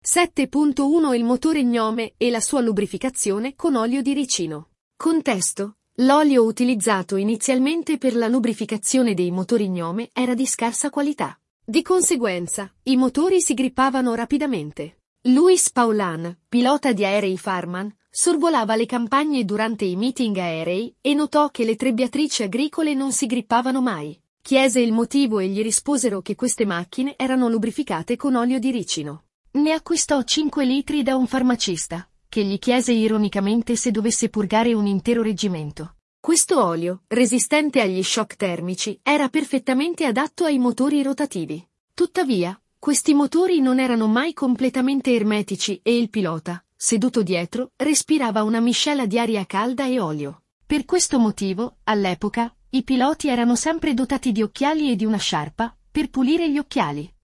7.1 Il motore Gnome e la sua lubrificazione con olio di ricino. Contesto: l'olio utilizzato inizialmente per la lubrificazione dei motori Gnome era di scarsa qualità. Di conseguenza, i motori si grippavano rapidamente. Louis Paulan, pilota di aerei Farman, sorvolava le campagne durante i meeting aerei e notò che le trebbiatrici agricole non si grippavano mai. Chiese il motivo e gli risposero che queste macchine erano lubrificate con olio di ricino. Ne acquistò 5 litri da un farmacista, che gli chiese ironicamente se dovesse purgare un intero reggimento. Questo olio, resistente agli shock termici, era perfettamente adatto ai motori rotativi. Tuttavia, questi motori non erano mai completamente ermetici e il pilota, seduto dietro, respirava una miscela di aria calda e olio. Per questo motivo, all'epoca, i piloti erano sempre dotati di occhiali e di una sciarpa per pulire gli occhiali.